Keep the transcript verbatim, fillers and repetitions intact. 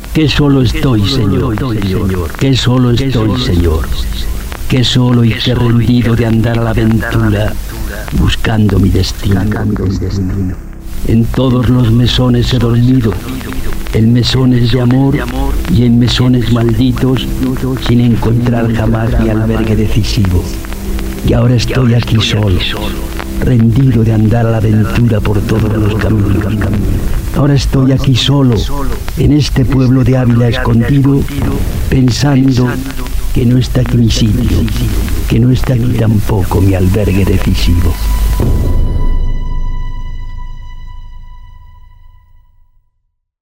Que solo estoy, Señor, que solo estoy, Señor, que solo y que rendido de andar a la aventura, buscando mi destino. En todos los mesones he dormido, en mesones de amor y en mesones malditos, sin encontrar jamás mi albergue decisivo. Y ahora estoy aquí solo, rendido de andar a la aventura por todos los caminos. Ahora estoy aquí solo, en este pueblo de Ávila escondido, pensando que no está aquí mi sitio, que no está aquí tampoco mi albergue decisivo.